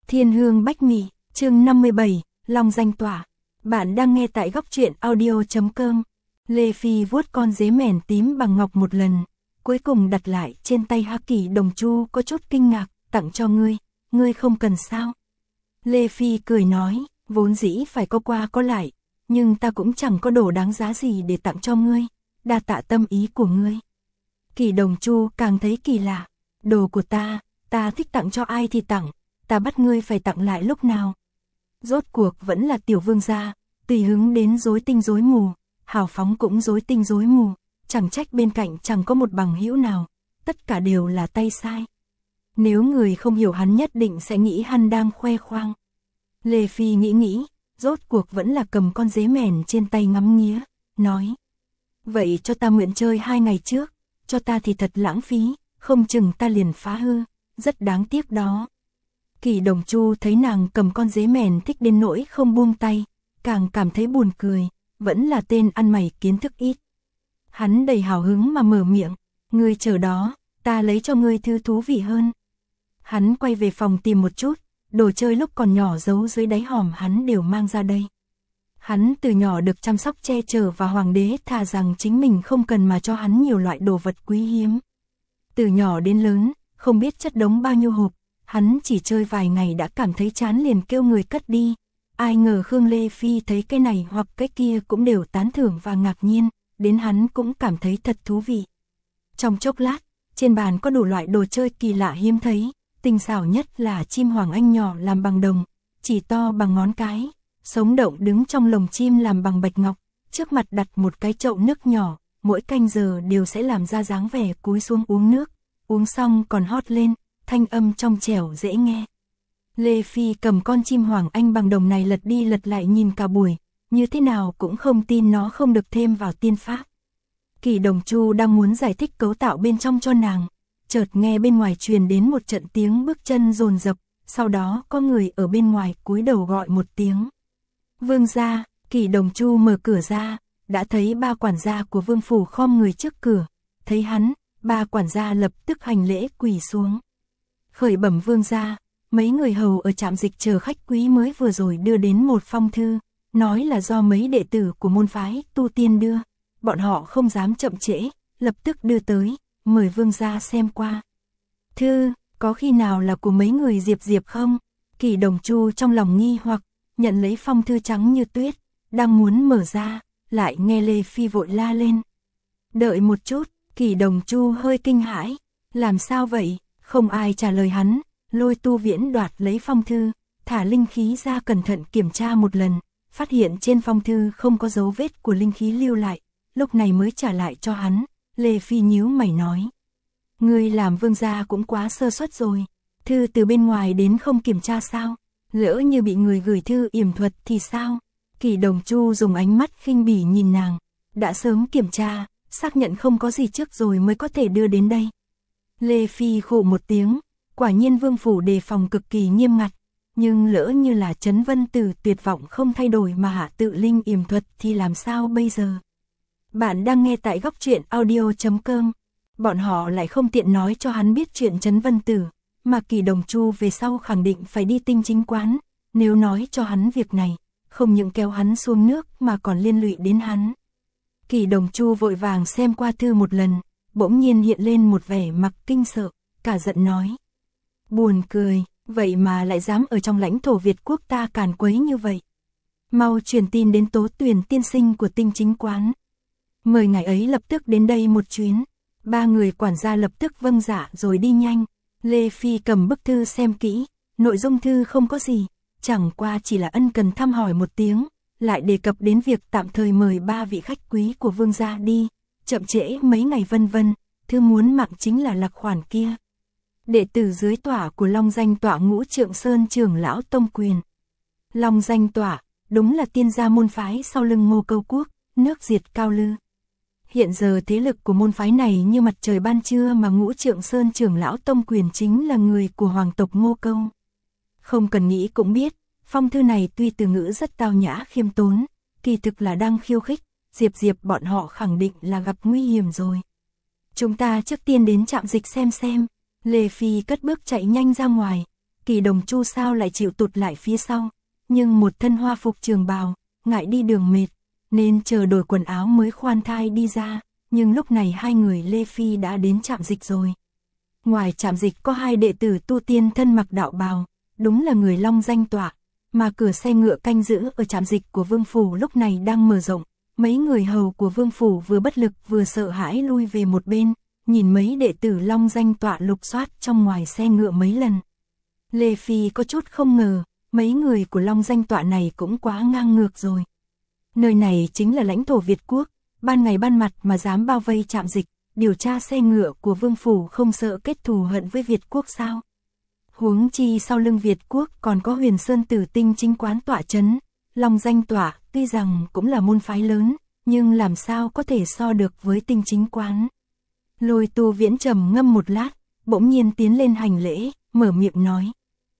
Thiên hương bách mị, chương 57, Long danh tỏa. Bạn đang nghe tại góc truyện audio.com. Lê Phi vuốt con dế mèn tím bằng ngọc một lần, cuối cùng đặt lại trên tay Hắc Kỷ Đồng Chu có chút kinh ngạc, tặng cho ngươi không cần sao? Lê Phi cười nói, vốn dĩ phải có qua có lại, nhưng ta cũng chẳng có đồ đáng giá gì để tặng cho ngươi, đa tạ tâm ý của ngươi. Kỷ Đồng Chu càng thấy kỳ lạ, đồ của ta thích tặng cho ai thì tặng, ta bắt ngươi phải tặng lại lúc nào? Rốt cuộc vẫn là tiểu vương gia, tùy hứng đến rối tinh rối mù, hào phóng cũng rối tinh rối mù, chẳng trách bên cạnh chẳng có một bằng hữu nào, tất cả đều là tay sai. Nếu người không hiểu hắn nhất định sẽ nghĩ hắn đang khoe khoang. Lê Phi nghĩ, rốt cuộc vẫn là cầm con dế mèn trên tay ngắm nghía, nói. Vậy cho ta mượn chơi 2 ngày trước, cho ta thì thật lãng phí, không chừng ta liền phá hư, rất đáng tiếc đó. Kỷ Đồng Chu thấy nàng cầm con dế mèn thích đến nỗi không buông tay, càng cảm thấy buồn cười, vẫn là tên ăn mày kiến thức ít. Hắn đầy hào hứng mà mở miệng, ngươi chờ đó, ta lấy cho ngươi thứ thú vị hơn. Hắn quay về phòng tìm một chút, đồ chơi lúc còn nhỏ giấu dưới đáy hòm hắn đều mang ra đây. Hắn từ nhỏ được chăm sóc che chở và hoàng đế thà rằng chính mình không cần mà cho hắn nhiều loại đồ vật quý hiếm. Từ nhỏ đến lớn, không biết chất đống bao nhiêu hộp, hắn chỉ chơi vài ngày đã cảm thấy chán liền kêu người cất đi. Ai ngờ Khương Lê Phi thấy cái này hoặc cái kia cũng đều tán thưởng và ngạc nhiên, đến hắn cũng cảm thấy thật thú vị. Trong chốc lát, trên bàn có đủ loại đồ chơi kỳ lạ hiếm thấy, tinh xảo nhất là chim hoàng anh nhỏ làm bằng đồng, chỉ to bằng ngón cái, sống động đứng trong lồng chim làm bằng bạch ngọc, trước mặt đặt một cái chậu nước nhỏ, mỗi canh giờ đều sẽ làm ra dáng vẻ cúi xuống uống nước, uống xong còn hót lên, thanh âm trong trẻo dễ nghe. Lê Phi cầm con chim hoàng anh bằng đồng này lật đi lật lại nhìn cả buổi, như thế nào cũng không tin nó không được thêm vào tiên pháp. Kỷ Đồng Chu đang muốn giải thích cấu tạo bên trong cho nàng, chợt nghe bên ngoài truyền đến một trận tiếng bước chân dồn dập, sau đó có người ở bên ngoài cúi đầu gọi một tiếng. Vương gia. Kỷ Đồng Chu mở cửa ra, đã thấy 3 quản gia của vương phủ khom người trước cửa, thấy hắn, 3 quản gia lập tức hành lễ quỳ xuống. Khởi bẩm vương gia, mấy người hầu ở trạm dịch chờ khách quý mới vừa rồi đưa đến một phong thư, nói là do mấy đệ tử của môn phái tu tiên đưa, bọn họ không dám chậm trễ, lập tức đưa tới, mời vương gia xem qua. Thư, có khi nào là của mấy người Diệp không? Kỷ Đồng Chu trong lòng nghi hoặc, nhận lấy phong thư trắng như tuyết, đang muốn mở ra, lại nghe Lê Phi vội la lên. Đợi một chút, Kỷ Đồng Chu hơi kinh hãi, làm sao vậy? Không ai trả lời hắn, Lôi Tu Viễn đoạt lấy phong thư, thả linh khí ra cẩn thận kiểm tra một lần, phát hiện trên phong thư không có dấu vết của linh khí lưu lại, lúc này mới trả lại cho hắn. Lê Phi nhíu mày nói, ngươi làm vương gia cũng quá sơ suất rồi, thư từ bên ngoài đến không kiểm tra sao, lỡ như bị người gửi thư yểm thuật thì sao? Kỷ Đồng Chu dùng ánh mắt khinh bỉ nhìn nàng, đã sớm kiểm tra, xác nhận không có gì trước rồi mới có thể đưa đến đây. Lê Phi khụ một tiếng, quả nhiên vương phủ đề phòng cực kỳ nghiêm ngặt, nhưng lỡ như là Trấn Vân Tử tuyệt vọng không thay đổi mà hạ tự linh yểm thuật thì làm sao bây giờ? Bạn đang nghe tại góc truyện audio.com, bọn họ lại không tiện nói cho hắn biết chuyện Trấn Vân Tử, mà Kỷ Đồng Chu về sau khẳng định phải đi Tinh Chính quán, nếu nói cho hắn việc này, không những kéo hắn xuống nước mà còn liên lụy đến hắn. Kỷ Đồng Chu vội vàng xem qua thư một lần, bỗng nhiên hiện lên một vẻ mặt kinh sợ, cả giận nói. Buồn cười, vậy mà lại dám ở trong lãnh thổ Việt quốc ta càn quấy như vậy. Mau truyền tin đến Tố Tuyền tiên sinh của Tinh Chính quán. Mời ngài ấy lập tức đến đây một chuyến. 3 người quản gia lập tức vâng dạ rồi đi nhanh. Lê Phi cầm bức thư xem kỹ, nội dung thư không có gì, chẳng qua chỉ là ân cần thăm hỏi một tiếng, lại đề cập đến việc tạm thời mời 3 vị khách quý của vương gia đi, chậm trễ mấy ngày vân vân, thư muốn mạng chính là Lạc khoản kia. Đệ tử dưới tỏa của Long danh tỏa Ngũ Trượng Sơn trưởng lão tông quyền. Long danh tỏa, đúng là tiên gia môn phái sau lưng Ngô Câu Quốc, nước diệt Cao Lư. Hiện giờ thế lực của môn phái này như mặt trời ban trưa mà Ngũ Trượng Sơn trưởng lão tông quyền chính là người của hoàng tộc Ngô Câu. Không cần nghĩ cũng biết, phong thư này tuy từ ngữ rất tao nhã khiêm tốn, kỳ thực là đang khiêu khích, Diệp bọn họ khẳng định là gặp nguy hiểm rồi. Chúng ta trước tiên đến trạm dịch xem. Lê Phi cất bước chạy nhanh ra ngoài, Kỳ Đồng Chu sao lại chịu tụt lại phía sau, nhưng một thân hoa phục trường bào, ngại đi đường mệt, nên chờ đổi quần áo mới khoan thai đi ra, nhưng lúc này hai người Lê Phi đã đến trạm dịch rồi. Ngoài trạm dịch có hai đệ tử tu tiên thân mặc đạo bào, đúng là người Long Danh Tọa, mà cửa xe ngựa canh giữ ở trạm dịch của Vương Phủ lúc này đang mở rộng, mấy người hầu của Vương Phủ vừa bất lực vừa sợ hãi lui về một bên, nhìn mấy đệ tử Long Danh Tọa lục soát trong ngoài xe ngựa mấy lần. Lê Phi có chút không ngờ, mấy người của Long Danh Tọa này cũng quá ngang ngược rồi. Nơi này chính là lãnh thổ Việt Quốc, ban ngày ban mặt mà dám bao vây trạm dịch, điều tra xe ngựa của Vương Phủ không sợ kết thù hận với Việt Quốc sao? Huống chi sau lưng Việt Quốc còn có Huyền Sơn Tử Tinh chính quán tọa chấn, Long Danh Tọa tuy rằng cũng là môn phái lớn, nhưng làm sao có thể so được với Tinh chính quán. Lôi Tu Viễn trầm ngâm một lát, bỗng nhiên tiến lên hành lễ, mở miệng nói.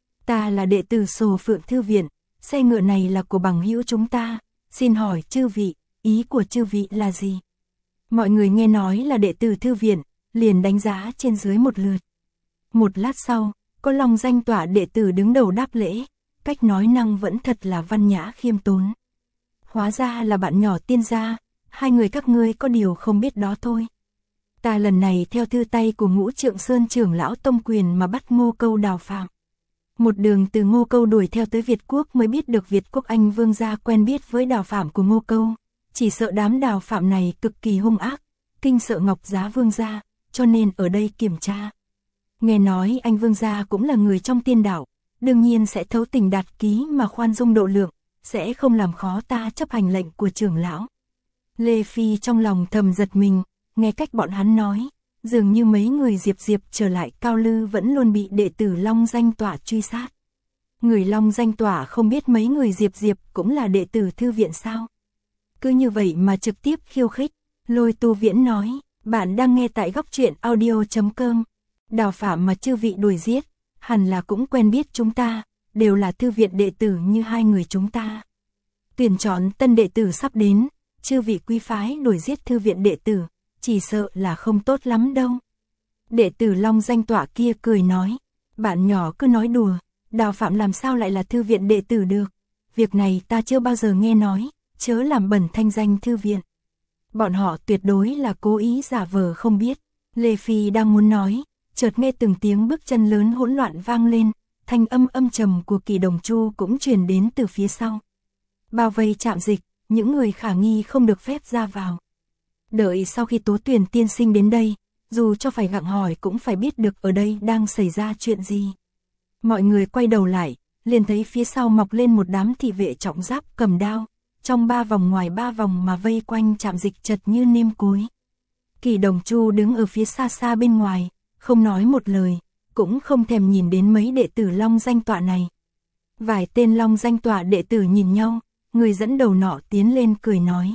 Ta là đệ tử Sồ Phượng Thư Viện, xe ngựa này là của bằng hữu chúng ta, xin hỏi chư vị, ý của chư vị là gì? Mọi người nghe nói là đệ tử Thư Viện, liền đánh giá trên dưới một lượt. Một lát sau, có Long Danh Tọa đệ tử đứng đầu đáp lễ, cách nói năng vẫn thật là văn nhã khiêm tốn. Hóa ra là bạn nhỏ Tiên gia, hai người các ngươi có điều không biết đó thôi. Ta lần này theo thư tay của Ngũ Trượng Sơn trưởng lão tông quyền mà bắt Ngô Câu Đào phạm. Một đường từ Ngô Câu đuổi theo tới Việt Quốc mới biết được Việt Quốc Anh Vương gia quen biết với Đào phạm của Ngô Câu, chỉ sợ đám Đào phạm này cực kỳ hung ác, kinh sợ Ngọc Giá Vương gia, cho nên ở đây kiểm tra. Nghe nói anh Vương gia cũng là người trong tiên đạo, đương nhiên sẽ thấu tình đạt ký mà khoan dung độ lượng, sẽ không làm khó ta chấp hành lệnh của trưởng lão. Lê Phi trong lòng thầm giật mình, nghe cách bọn hắn nói, dường như mấy người Diệp trở lại Cao Lư vẫn luôn bị đệ tử Long Danh Tọa truy sát. Người Long Danh Tọa không biết mấy người Diệp cũng là đệ tử Thư Viện sao? Cứ như vậy mà trực tiếp khiêu khích, Lôi Tu Viễn nói, bạn đang nghe tại Góc Truyện Audio.com. Đào phạm mà chư vị đuổi giết, hẳn là cũng quen biết chúng ta, đều là Thư Viện đệ tử như hai người chúng ta. Tuyển chọn tân đệ tử sắp đến, chư vị quý phái đuổi giết Thư Viện đệ tử, chỉ sợ là không tốt lắm đâu. Đệ tử Long Danh Tọa kia cười nói, bạn nhỏ cứ nói đùa, Đào phạm làm sao lại là Thư Viện đệ tử được, việc này ta chưa bao giờ nghe nói, chớ làm bẩn thanh danh Thư Viện. Bọn họ tuyệt đối là cố ý giả vờ không biết. Lê Phi đang muốn nói, chợt nghe từng tiếng bước chân lớn hỗn loạn vang lên, thanh âm âm trầm của Kỳ Đồng Chu cũng truyền đến từ phía sau. Bao vây trạm dịch, những người khả nghi không được phép ra vào. Đợi sau khi Tố Tuyển tiên sinh đến đây, dù cho phải gặng hỏi cũng phải biết được ở đây đang xảy ra chuyện gì. Mọi người quay đầu lại, liền thấy phía sau mọc lên một đám thị vệ trọng giáp cầm đao, trong 3 vòng ngoài 3 vòng mà vây quanh trạm dịch chật như nêm cối. Kỳ Đồng Chu đứng ở phía xa xa bên ngoài, không nói một lời, cũng không thèm nhìn đến mấy đệ tử Long Danh Tọa này. Vài tên Long Danh Tọa đệ tử nhìn nhau, người dẫn đầu nọ tiến lên cười nói.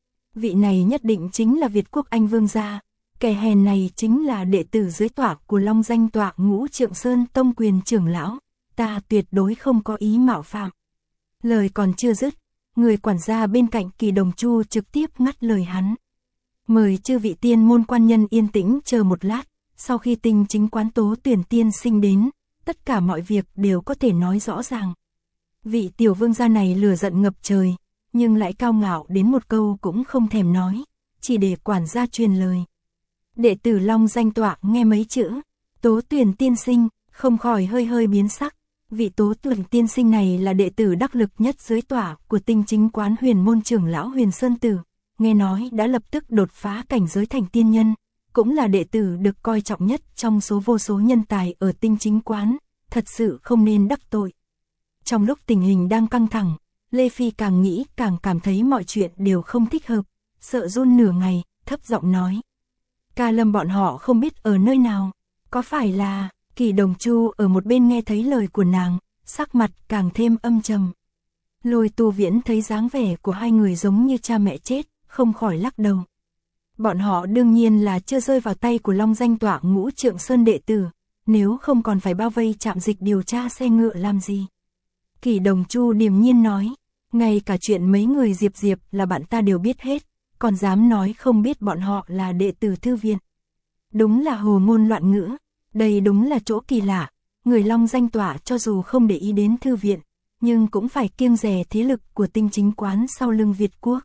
Vị này nhất định chính là Việt Quốc Anh Vương gia, kẻ hèn này chính là đệ tử dưới tọa của Long Danh Tọa Ngũ Trượng Sơn tông quyền trưởng lão, ta tuyệt đối không có ý mạo phạm. Lời còn chưa dứt, người quản gia bên cạnh Kỳ Đồng Chu trực tiếp ngắt lời hắn. Mời chư vị tiên môn quan nhân yên tĩnh chờ một lát, sau khi Tinh chính quán Tố Tuyển tiên sinh đến, tất cả mọi việc đều có thể nói rõ ràng. Vị tiểu vương gia này lửa giận ngập trời, nhưng lại cao ngạo đến một câu cũng không thèm nói, chỉ để quản gia truyền lời. Đệ tử Long Danh Tọa nghe mấy chữ Tố Tuyển tiên sinh, không khỏi hơi biến sắc. Vị Tố Tuyển tiên sinh này là đệ tử đắc lực nhất dưới tọa của Tinh chính quán Huyền môn trưởng lão Huyền Sơn Tử, nghe nói đã lập tức đột phá cảnh giới thành tiên nhân, cũng là đệ tử được coi trọng nhất trong số vô số nhân tài ở Tinh chính quán, thật sự không nên đắc tội. Trong lúc tình hình đang căng thẳng, Lê Phi càng nghĩ càng cảm thấy mọi chuyện đều không thích hợp, sợ run nửa ngày, thấp giọng nói. Ca Lâm bọn họ không biết ở nơi nào, có phải là... Kỳ Đồng Chu ở một bên nghe thấy lời của nàng, sắc mặt càng thêm âm trầm. Lôi Tu Viễn thấy dáng vẻ của hai người giống như cha mẹ chết, không khỏi lắc đầu. Bọn họ đương nhiên là chưa rơi vào tay của Long Danh Tọa Ngũ Trượng Sơn đệ tử, nếu không còn phải bao vây trạm dịch điều tra xe ngựa làm gì. Kỳ Đồng Chu điềm nhiên nói, ngay cả chuyện mấy người Diệp là bạn ta đều biết hết, còn dám nói không biết bọn họ là đệ tử Thư Viện. Đúng là hồ ngôn loạn ngữ. Đây đúng là chỗ kỳ lạ, người Long Danh Tỏa cho dù không để ý đến thư viện, nhưng cũng phải kiêng dè thế lực của Tinh Chính Quán sau lưng Việt Quốc.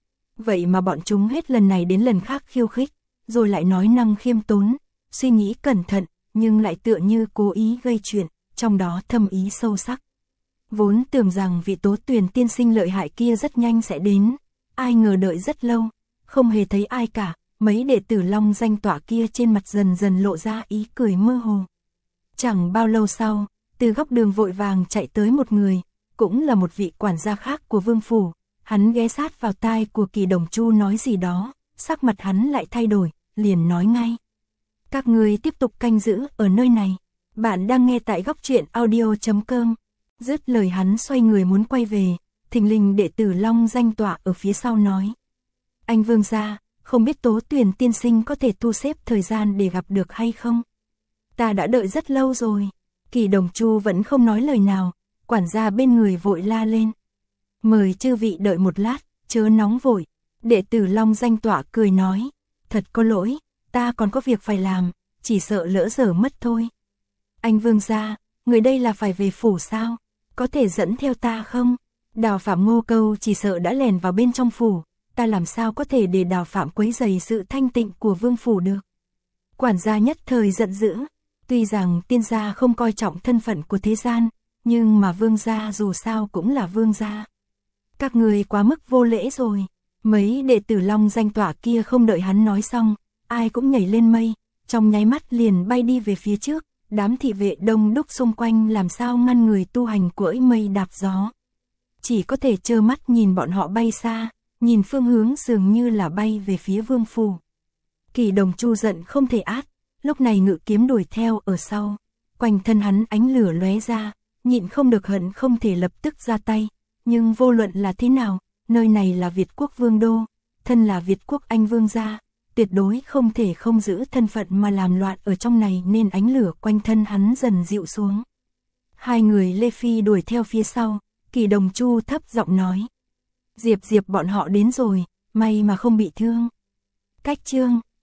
Vậy mà bọn chúng hết lần này đến lần khác khiêu khích, rồi lại nói năng khiêm tốn, suy nghĩ cẩn thận, nhưng lại tựa như cố ý gây chuyện, trong đó thâm ý sâu sắc. Vốn tưởng rằng vị Tố Tuyền tiên sinh lợi hại kia rất nhanh sẽ đến, ai ngờ đợi rất lâu, không hề thấy ai cả, mấy đệ tử Long Danh Tỏa kia trên mặt dần dần lộ ra ý cười mơ hồ. Chẳng bao lâu sau, từ góc đường vội vàng chạy tới một người, cũng là một vị quản gia khác của vương phủ, hắn ghé sát vào tai của Kỳ Đồng Chu nói gì đó, sắc mặt hắn lại thay đổi, liền nói ngay. Các người tiếp tục canh giữ ở nơi này, bạn đang nghe tại góc truyện audio.com. Dứt lời hắn xoay người muốn quay về, thình lình đệ tử Long Danh Tỏa ở phía sau nói. Anh vương gia, không biết Tố Tuyền tiên sinh có thể thu xếp thời gian để gặp được hay không? Ta đã đợi rất lâu rồi. Kỳ Đồng Chu vẫn không nói lời nào, quản gia bên người vội la lên. Mời chư vị đợi một lát, chớ nóng vội. Đệ tử Long Danh Tỏa cười nói. Thật có lỗi, ta còn có việc phải làm, chỉ sợ lỡ dở mất thôi. Anh vương gia, người đây là phải về phủ sao? Có thể dẫn theo ta không? Đào Phạm Ngô Câu chỉ sợ đã lèn vào bên trong phủ, ta làm sao có thể để Đào Phạm quấy rầy sự thanh tịnh của vương phủ được? Quản gia nhất thời giận dữ, tuy rằng tiên gia không coi trọng thân phận của thế gian, nhưng mà vương gia dù sao cũng là vương gia. Các người quá mức vô lễ rồi. Mấy đệ tử Long Danh Tỏa kia không đợi hắn nói xong, ai cũng nhảy lên mây, trong nháy mắt liền bay đi về phía trước, đám thị vệ đông đúc xung quanh làm sao ngăn người tu hành cưỡi mây đạp gió. Chỉ có thể trơ mắt nhìn bọn họ bay xa, nhìn phương hướng dường như là bay về phía vương phủ. Kỳ Đồng Chu giận không thể át, lúc này ngự kiếm đuổi theo ở sau, quanh thân hắn ánh lửa lóe ra, nhịn không được hận không thể lập tức ra tay, nhưng vô luận là thế nào, nơi này là Việt Quốc vương đô, thân là Việt Quốc anh vương gia, tuyệt đối không thể không giữ thân phận mà làm loạn ở trong này, nên ánh lửa quanh thân hắn dần dịu xuống. Hai người Lê Phi đuổi theo phía sau, Kỳ Đồng Chu thấp giọng nói. Diệp bọn họ đến rồi, may mà không bị thương. Cách chương